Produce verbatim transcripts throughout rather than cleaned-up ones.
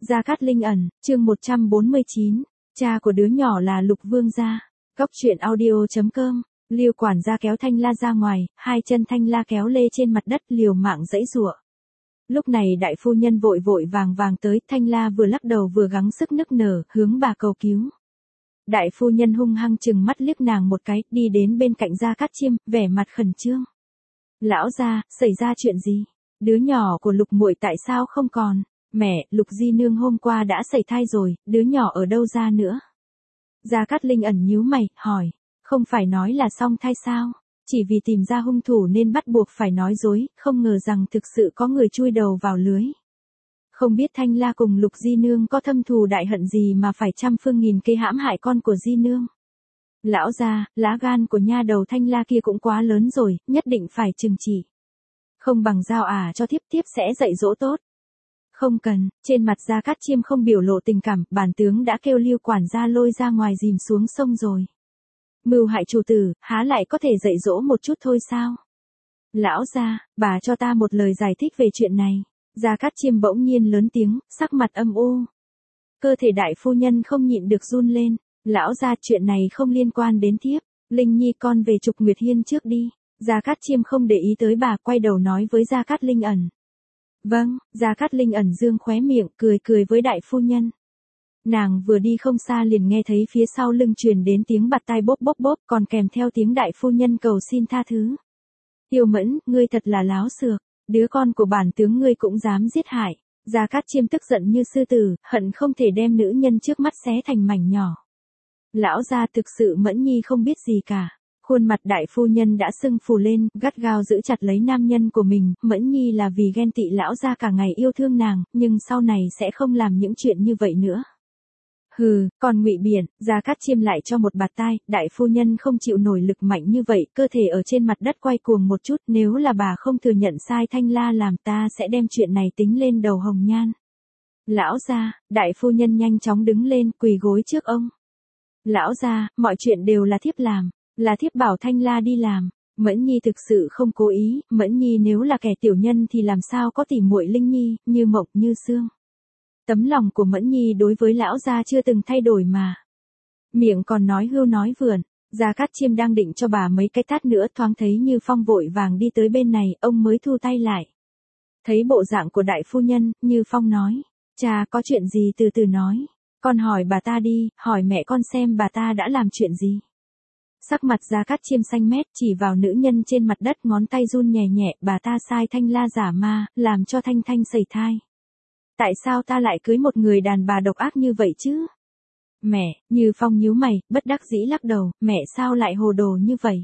Gia Cát Linh ẩn, chương một trăm bốn mươi chín, cha của đứa nhỏ là Lục Vương gia. Cốc truyện audio chấm com, Liêu quản gia kéo Thanh La ra ngoài, hai chân Thanh La kéo lê trên mặt đất liều mạng giãy giụa. Lúc này đại phu nhân vội vội vàng vàng tới, Thanh La vừa lắc đầu vừa gắng sức nức nở, hướng bà cầu cứu. Đại phu nhân hung hăng chừng mắt liếc nàng một cái, đi đến bên cạnh Gia Cát Chiêm, vẻ mặt khẩn trương. Lão gia, xảy ra chuyện gì? Đứa nhỏ của Lục muội tại sao không còn? Mẹ, Lục di nương hôm qua đã sẩy thai rồi, đứa nhỏ ở đâu ra nữa? Gia Cát Linh ẩn nhíu mày, hỏi, không phải nói là song thai sao? Chỉ vì tìm ra hung thủ nên bắt buộc phải nói dối, không ngờ rằng thực sự có người chui đầu vào lưới. Không biết Thanh La cùng Lục di nương có thâm thù đại hận gì mà phải trăm phương nghìn kế hãm hại con của di nương. Lão gia, lá gan của nha đầu Thanh La kia cũng quá lớn rồi, nhất định phải trừng trị. Không bằng giao ả cho thiếp, thiếp sẽ dạy dỗ tốt. Không cần, trên mặt Gia Cát Chiêm không biểu lộ tình cảm, bản tướng đã kêu Liêu quản gia lôi ra ngoài dìm xuống sông rồi. Mưu hại chủ tử, há lại có thể dạy dỗ một chút thôi sao? Lão gia, bà cho ta một lời giải thích về chuyện này. Gia Cát Chiêm bỗng nhiên lớn tiếng, sắc mặt âm u. Cơ thể đại phu nhân không nhịn được run lên. Lão gia, chuyện này không liên quan đến thiếp. Linh Nhi con về Trục Nguyệt Hiên trước đi. Gia Cát Chiêm không để ý tới bà, quay đầu nói với Gia Cát Linh ẩn. Vâng, Gia Cát Linh ẩn dương khóe miệng, cười cười với đại phu nhân. Nàng vừa đi không xa liền nghe thấy phía sau lưng truyền đến tiếng bạt tai bốp bốp bốp, còn kèm theo tiếng đại phu nhân cầu xin tha thứ. Tiêu Mẫn, ngươi thật là láo xược, đứa con của bản tướng ngươi cũng dám giết hại. Gia Cát Chiêm tức giận như sư tử, hận không thể đem nữ nhân trước mắt xé thành mảnh nhỏ. Lão gia, thực sự Mẫn Nhi không biết gì cả. Khuôn mặt đại phu nhân đã sưng phù lên, gắt gao giữ chặt lấy nam nhân của mình, Mẫn Nhi là vì ghen tị lão gia cả ngày yêu thương nàng, nhưng sau này sẽ không làm những chuyện như vậy nữa. Hừ, còn Ngụy Biển, Gia Cát Chiêm lại cho một bạt tai, đại phu nhân không chịu nổi lực mạnh như vậy, cơ thể ở trên mặt đất quay cuồng một chút, nếu là bà không thừa nhận sai Thanh La làm, ta sẽ đem chuyện này tính lên đầu Hồng Nhan. Lão gia, đại phu nhân nhanh chóng đứng lên, quỳ gối trước ông. Lão gia, mọi chuyện đều là thiếp làm. Là thiếp bảo Thanh La đi làm. Mẫn Nhi thực sự không cố ý, Mẫn Nhi nếu là kẻ tiểu nhân thì làm sao có tỉ muội Linh Nhi, như mộng như xương. Tấm lòng của Mẫn Nhi đối với lão gia chưa từng thay đổi mà. Miệng còn nói hưu nói vượn. Gia Cát Chiêm đang định cho bà mấy cái tát nữa, thoáng thấy Như Phong vội vàng đi tới bên này, ông mới thu tay lại. Thấy bộ dạng của đại phu nhân, Như Phong nói, cha có chuyện gì từ từ nói. Con hỏi bà ta đi, hỏi mẹ con xem bà ta đã làm chuyện gì. Sắc mặt Gia Cát Chiêm xanh mét, chỉ vào nữ nhân trên mặt đất, ngón tay run nhẹ nhẹ, bà ta sai Thanh La giả ma, làm cho Thanh Thanh sẩy thai. Tại sao ta lại cưới một người đàn bà độc ác như vậy chứ? Mẹ, Như Phong nhíu mày, bất đắc dĩ lắc đầu, mẹ sao lại hồ đồ như vậy?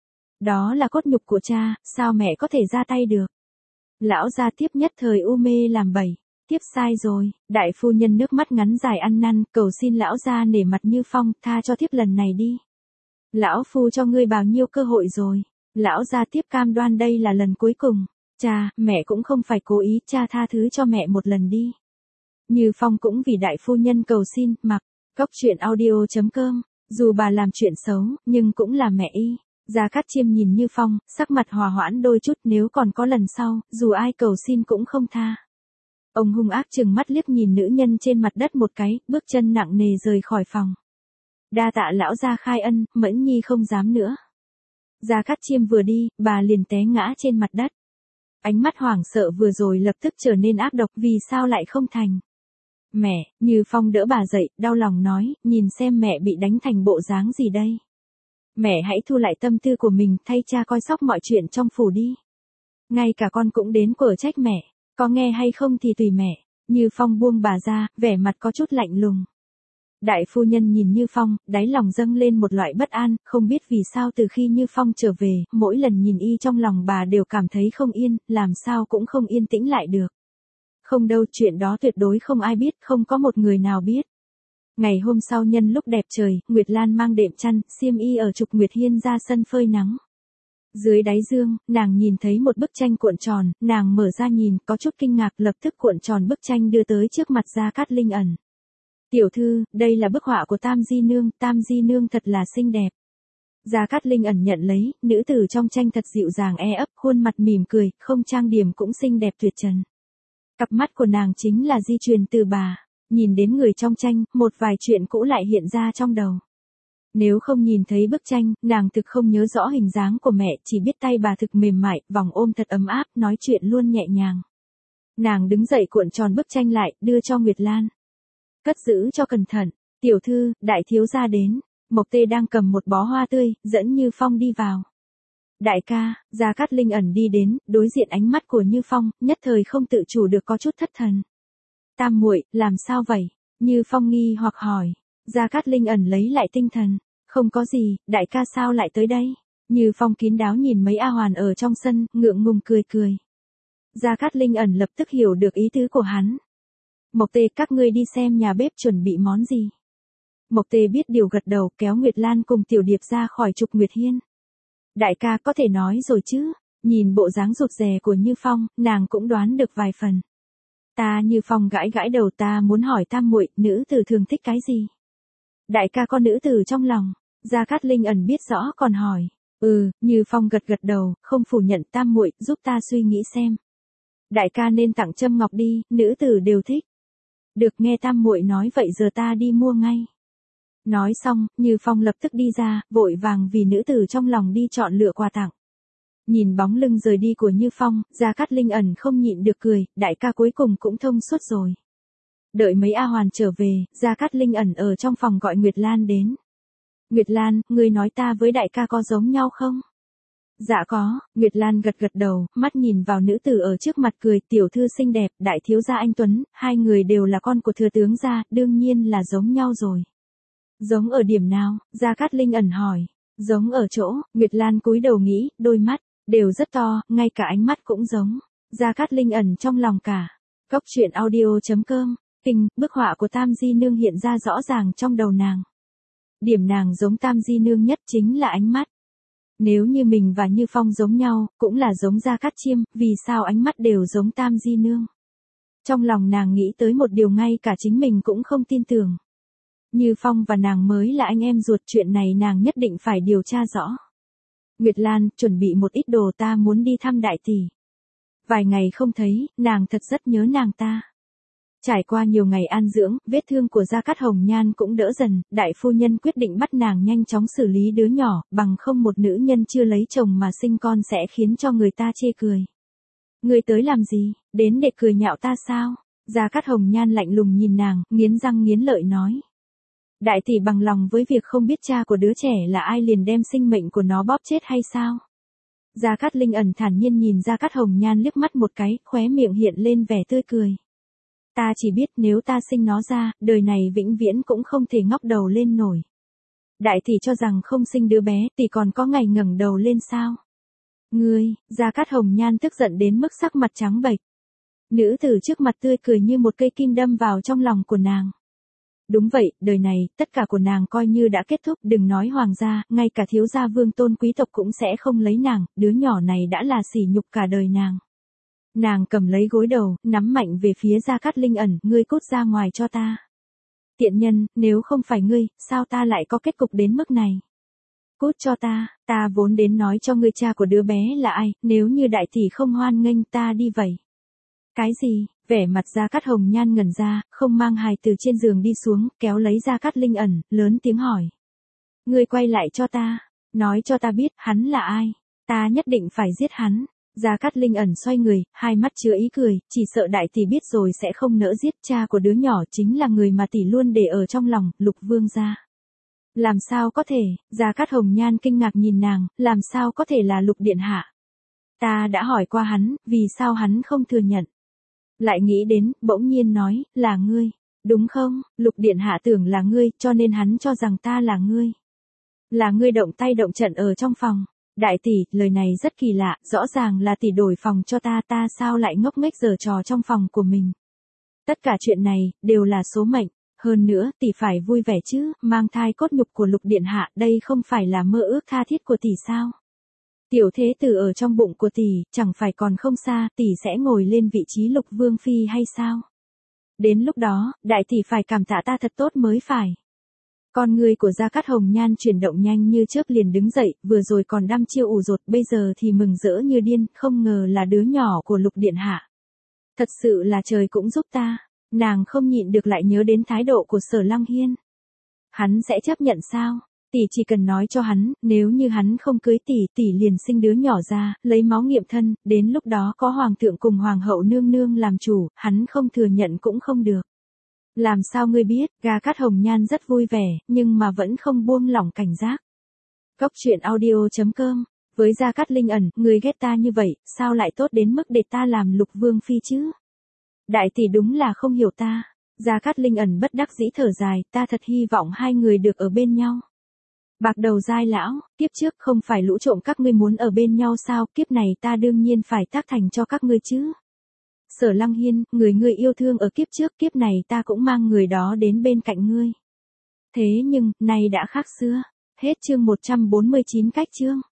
Đó là cốt nhục của cha, sao mẹ có thể ra tay được? Lão gia tiếp nhất thời u mê làm bậy. Tiếp sai rồi, đại phu nhân nước mắt ngắn dài ăn năn, cầu xin lão gia nể mặt Như Phong, tha cho tiếp lần này đi. Lão phu cho ngươi bao nhiêu cơ hội rồi. Lão gia tiếp cam đoan đây là lần cuối cùng. Cha, mẹ cũng không phải cố ý, cha tha thứ cho mẹ một lần đi. Như Phong cũng vì đại phu nhân cầu xin, mặc. Cốc truyện audio chấm com, dù bà làm chuyện xấu, nhưng cũng là mẹ y. Gia Cát Chiêm nhìn Như Phong, sắc mặt hòa hoãn đôi chút, nếu còn có lần sau, dù ai cầu xin cũng không tha. Ông hung ác trừng mắt liếc nhìn nữ nhân trên mặt đất một cái, bước chân nặng nề rời khỏi phòng. Đa tạ lão gia khai ân, Mẫn Nhi không dám nữa. Gia Cát Chiêm vừa đi, bà liền té ngã trên mặt đất. Ánh mắt hoảng sợ vừa rồi lập tức trở nên ác độc, vì sao lại không thành. Mẹ, Như Phong đỡ bà dậy, đau lòng nói, nhìn xem mẹ bị đánh thành bộ dáng gì đây. Mẹ hãy thu lại tâm tư của mình, thay cha coi sóc mọi chuyện trong phủ đi. Ngay cả con cũng đến quở trách mẹ, có nghe hay không thì tùy mẹ. Như Phong buông bà ra, vẻ mặt có chút lạnh lùng. Đại phu nhân nhìn Như Phong, đáy lòng dâng lên một loại bất an, không biết vì sao từ khi Như Phong trở về, mỗi lần nhìn y trong lòng bà đều cảm thấy không yên, làm sao cũng không yên tĩnh lại được. Không đâu, chuyện đó tuyệt đối không ai biết, không có một người nào biết. Ngày hôm sau nhân lúc đẹp trời, Nguyệt Lan mang đệm chăn, xiêm y ở Trục Nguyệt Hiên ra sân phơi nắng. Dưới đáy dương, nàng nhìn thấy một bức tranh cuộn tròn, nàng mở ra nhìn, có chút kinh ngạc, lập tức cuộn tròn bức tranh đưa tới trước mặt Gia Cát Linh ẩn. Tiểu thư, đây là bức họa của Tam Di Nương, Tam Di Nương thật là xinh đẹp. Gia Cát Linh ẩn nhận lấy, nữ tử trong tranh thật dịu dàng e ấp, khuôn mặt mỉm cười, không trang điểm cũng xinh đẹp tuyệt trần. Cặp mắt của nàng chính là di truyền từ bà. Nhìn đến người trong tranh, một vài chuyện cũ lại hiện ra trong đầu. Nếu không nhìn thấy bức tranh, nàng thực không nhớ rõ hình dáng của mẹ, chỉ biết tay bà thực mềm mại, vòng ôm thật ấm áp, nói chuyện luôn nhẹ nhàng. Nàng đứng dậy cuộn tròn bức tranh lại, đưa cho Nguyệt Lan. Cất giữ cho cẩn thận, tiểu thư, đại thiếu gia đến. Mộc Tê đang cầm một bó hoa tươi, dẫn Như Phong đi vào. Đại ca, Gia Cát Linh ẩn đi đến, đối diện ánh mắt của Như Phong, nhất thời không tự chủ được có chút thất thần. Tam muội, làm sao vậy? Như Phong nghi hoặc hỏi. Gia Cát Linh ẩn lấy lại tinh thần. Không có gì, đại ca sao lại tới đây? Như Phong kín đáo nhìn mấy A Hoàn ở trong sân, ngượng ngùng cười cười. Gia Cát Linh ẩn lập tức hiểu được ý tứ của hắn. Mộc Tê, các ngươi đi xem nhà bếp chuẩn bị món gì. Mộc Tê biết điều gật đầu, kéo Nguyệt Lan cùng Tiểu Điệp ra khỏi Trục Nguyệt Hiên. Đại ca có thể nói rồi chứ? Nhìn bộ dáng rụt rè của Như Phong, nàng cũng đoán được vài phần. Ta Như Phong gãi gãi đầu, ta muốn hỏi tam muội, nữ tử thường thích cái gì? Đại ca có nữ tử trong lòng. Gia Cát Linh ẩn biết rõ còn hỏi. Ừ, Như Phong gật gật đầu, không phủ nhận. Tam muội, giúp ta suy nghĩ xem. Đại ca nên tặng châm ngọc đi, nữ tử đều thích. Được, nghe tam muội nói vậy giờ ta đi mua ngay. Nói xong, Như Phong lập tức đi ra, vội vàng vì nữ tử trong lòng đi chọn lựa quà tặng. Nhìn bóng lưng rời đi của Như Phong, Gia Cát Linh ẩn không nhịn được cười, đại ca cuối cùng cũng thông suốt rồi. Đợi mấy A Hoàn trở về, Gia Cát Linh ẩn ở trong phòng gọi Nguyệt Lan đến. Nguyệt Lan, ngươi nói ta với đại ca có giống nhau không? Dạ có, Nguyệt Lan gật gật đầu, mắt nhìn vào nữ tử ở trước mặt cười, tiểu thư xinh đẹp, đại thiếu gia anh Tuấn, hai người đều là con của thừa tướng gia, đương nhiên là giống nhau rồi. Giống ở điểm nào? Gia Cát Linh ẩn hỏi. Giống ở chỗ, Nguyệt Lan cúi đầu nghĩ, đôi mắt, đều rất to, ngay cả ánh mắt cũng giống. Gia Cát Linh ẩn trong lòng cả. Cốc truyện audio chấm com, kinh, bức họa của Tam Di Nương hiện ra rõ ràng trong đầu nàng. Điểm nàng giống Tam Di Nương nhất chính là ánh mắt. Nếu như mình và Như Phong giống nhau, cũng là giống Gia Cát Chiêm, vì sao ánh mắt đều giống Tam Di Nương? Trong lòng nàng nghĩ tới một điều ngay cả chính mình cũng không tin tưởng. Như Phong và nàng mới là anh em ruột, chuyện này nàng nhất định phải điều tra rõ. Nguyệt Lan, chuẩn bị một ít đồ, ta muốn đi thăm đại tỷ. Vài ngày không thấy, nàng thật rất nhớ nàng ta. Trải qua nhiều ngày an dưỡng, vết thương của Gia Cát Hồng Nhan cũng đỡ dần, đại phu nhân quyết định bắt nàng nhanh chóng xử lý đứa nhỏ, bằng không một nữ nhân chưa lấy chồng mà sinh con sẽ khiến cho người ta chê cười. Người tới làm gì, đến để cười nhạo ta sao? Gia Cát Hồng Nhan lạnh lùng nhìn nàng, nghiến răng nghiến lợi nói. Đại tỷ bằng lòng với việc không biết cha của đứa trẻ là ai liền đem sinh mệnh của nó bóp chết hay sao? Gia Cát Linh ẩn thản nhiên nhìn Gia Cát Hồng Nhan liếc mắt một cái, khóe miệng hiện lên vẻ tươi cười. Ta chỉ biết nếu ta sinh nó ra, đời này vĩnh viễn cũng không thể ngóc đầu lên nổi. Đại tỷ cho rằng không sinh đứa bé, tỷ còn có ngày ngẩng đầu lên sao? Ngươi, Gia Cát Hồng Nhan tức giận đến mức sắc mặt trắng bệch. Nữ tử trước mặt tươi cười như một cây kim đâm vào trong lòng của nàng. Đúng vậy, đời này, tất cả của nàng coi như đã kết thúc, đừng nói hoàng gia, ngay cả thiếu gia vương tôn quý tộc cũng sẽ không lấy nàng, đứa nhỏ này đã là sỉ nhục cả đời nàng. Nàng cầm lấy gối đầu, nắm mạnh về phía Gia Cát Linh ẩn, ngươi cút ra ngoài cho ta. Tiện nhân, nếu không phải ngươi, sao ta lại có kết cục đến mức này? Cút cho ta, ta vốn đến nói cho ngươi cha của đứa bé là ai, nếu như đại tỷ không hoan nghênh ta đi vậy. Cái gì? Vẻ mặt Gia Cát Hồng Nhan ngẩn ra, không mang hài từ trên giường đi xuống, kéo lấy Gia Cát Linh ẩn, lớn tiếng hỏi. Ngươi quay lại cho ta, nói cho ta biết, hắn là ai, ta nhất định phải giết hắn. Gia Cát Linh ẩn xoay người, hai mắt chứa ý cười, chỉ sợ đại tỷ biết rồi sẽ không nỡ giết, cha của đứa nhỏ chính là người mà tỷ luôn để ở trong lòng, Lục Vương gia. Làm sao có thể? Gia Cát Hồng Nhan kinh ngạc nhìn nàng, làm sao có thể là Lục điện hạ? Ta đã hỏi qua hắn, vì sao hắn không thừa nhận? Lại nghĩ đến, bỗng nhiên nói, là ngươi, đúng không? Lục điện hạ tưởng là ngươi, cho nên hắn cho rằng ta là ngươi. Là ngươi động tay động trận ở trong phòng. Đại tỷ, lời này rất kỳ lạ, rõ ràng là tỷ đổi phòng cho ta, ta sao lại ngốc nghếch giở trò trong phòng của mình. Tất cả chuyện này, đều là số mệnh, hơn nữa, tỷ phải vui vẻ chứ, mang thai cốt nhục của Lục điện hạ, đây không phải là mơ ước tha thiết của tỷ sao? Tiểu thế tử ở trong bụng của tỷ, chẳng phải còn không xa, tỷ sẽ ngồi lên vị trí Lục Vương phi hay sao? Đến lúc đó, đại tỷ phải cảm tạ ta thật tốt mới phải. Con người của Gia Cát Hồng Nhan chuyển động nhanh như chớp liền đứng dậy, vừa rồi còn đăm chiêu ủ rột, bây giờ thì mừng rỡ như điên, không ngờ là đứa nhỏ của Lục điện hạ. Thật sự là trời cũng giúp ta. Nàng không nhịn được lại nhớ đến thái độ của Sở Lăng Hiên. Hắn sẽ chấp nhận sao? Tỷ chỉ cần nói cho hắn, nếu như hắn không cưới tỷ, tỷ liền sinh đứa nhỏ ra, lấy máu nghiệm thân, đến lúc đó có hoàng thượng cùng hoàng hậu nương nương làm chủ, hắn không thừa nhận cũng không được. Làm sao ngươi biết? Gà Cát Hồng Nhan rất vui vẻ, nhưng mà vẫn không buông lỏng cảnh giác. Cốc truyện audio chấm com. Với Gia Cát Linh ẩn, người ghét ta như vậy, sao lại tốt đến mức để ta làm Lục Vương phi chứ? Đại tỷ đúng là không hiểu ta. Gia Cát Linh ẩn bất đắc dĩ thở dài, ta thật hy vọng hai người được ở bên nhau. Bạc đầu dai lão, kiếp trước không phải lũ trộm các ngươi muốn ở bên nhau sao, kiếp này ta đương nhiên phải tác thành cho các ngươi chứ. Sở Lăng Hiên, người ngươi yêu thương ở kiếp trước, kiếp này ta cũng mang người đó đến bên cạnh ngươi. Thế nhưng, nay đã khác xưa. Hết chương một trăm bốn mươi chín cách chương.